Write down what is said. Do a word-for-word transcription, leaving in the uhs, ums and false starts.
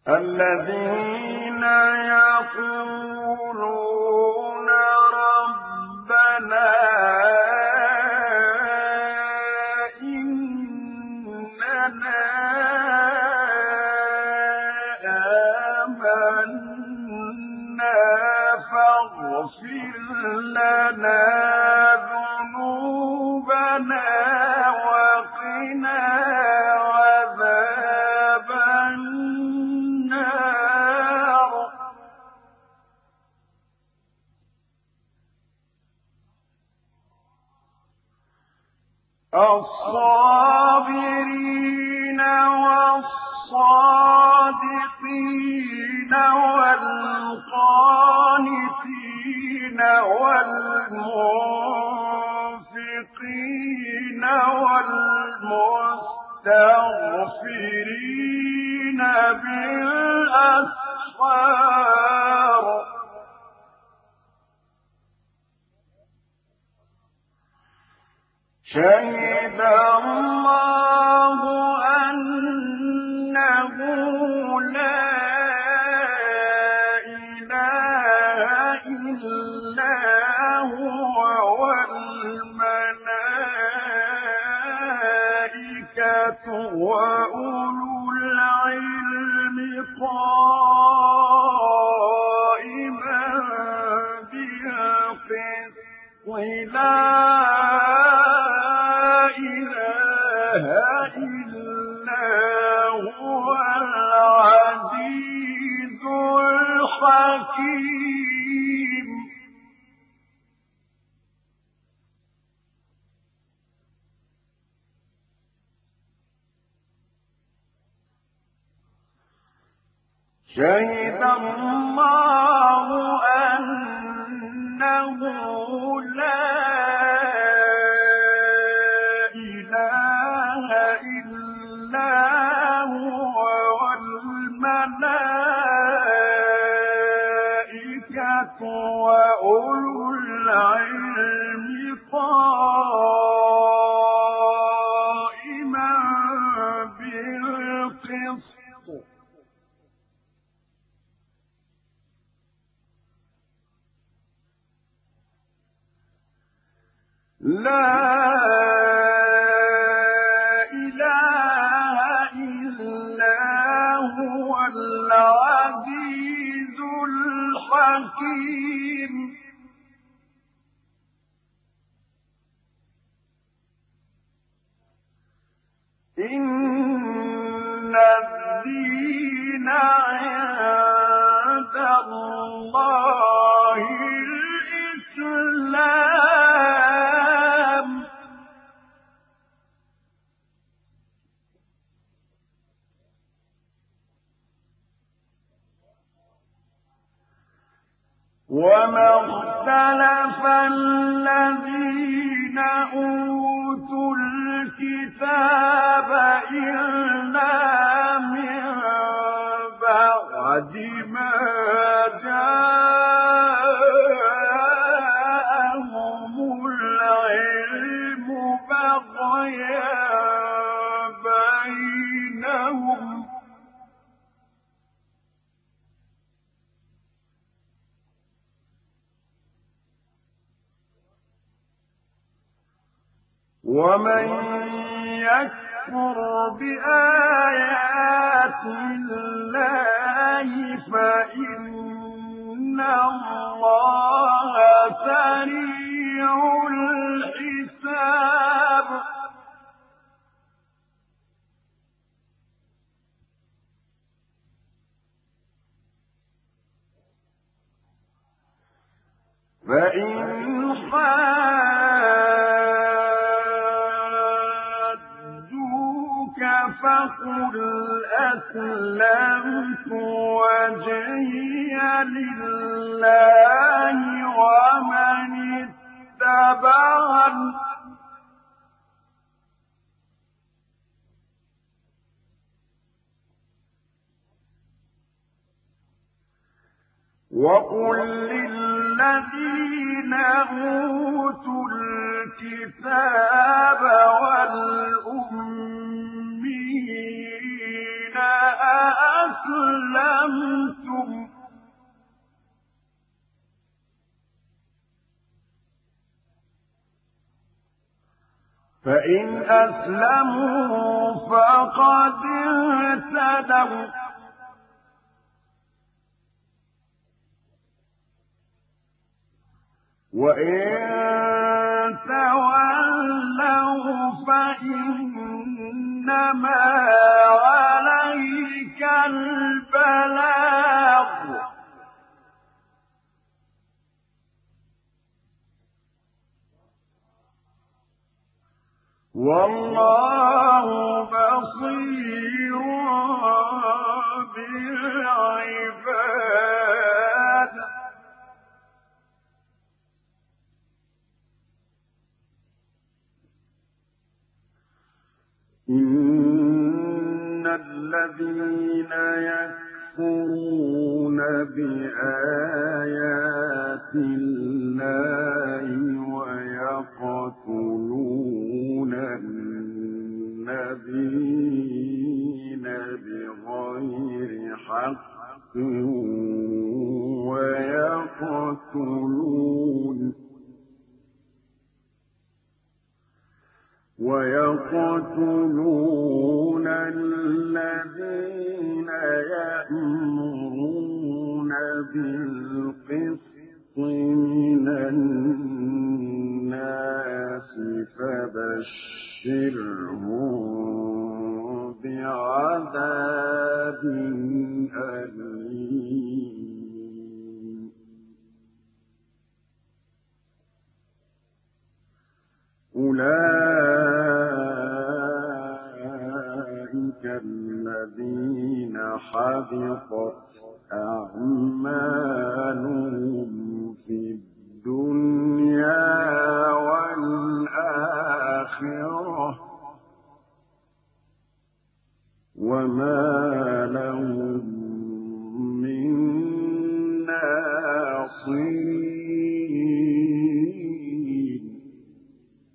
الذين يقولون ربنا إننا آمنا فاغفر لنا ذنوبنا وقنا عذاب النار الصابرين والصادقين والقانتين والمنفقين والمستغفرين بالأسحار شهد الله أنه لا إله إلا هو والملائكة وأولو العلم قائما بالقسط لا إله إلا هو العزيز الحكيم شهد الله أنه لا إله إلا هو والملائكة وأولو العلم قائما بالقسط لا إله إلا هو العزيز الحكيم إن الدين عند الله الإسلام وما اختلف الذين أوتوا الكتاب إلا من بعد ما جاءهم العلم بغيا بينهم ومن يكفر بآيات الله فإن الله سريع الحساب فإن فقل أسلمت وجهي لله ومن اتبعني وقل للذين أوتوا الكتاب والأمين أسلمتم فإن أسلموا فقد اهتدوا وإن تولوا فإنما عليك البلاغ والله بصير بالعباد إن الذين يكفرون بآيات الله ويقتلون النبيين بغير حق ويقتلون ويقتلون الذين يأمرون بالقسط من الناس فبشرهم بعذاب أليم أولئك الذين حبطت أعمالهم في الدنيا والآخرة وما لهم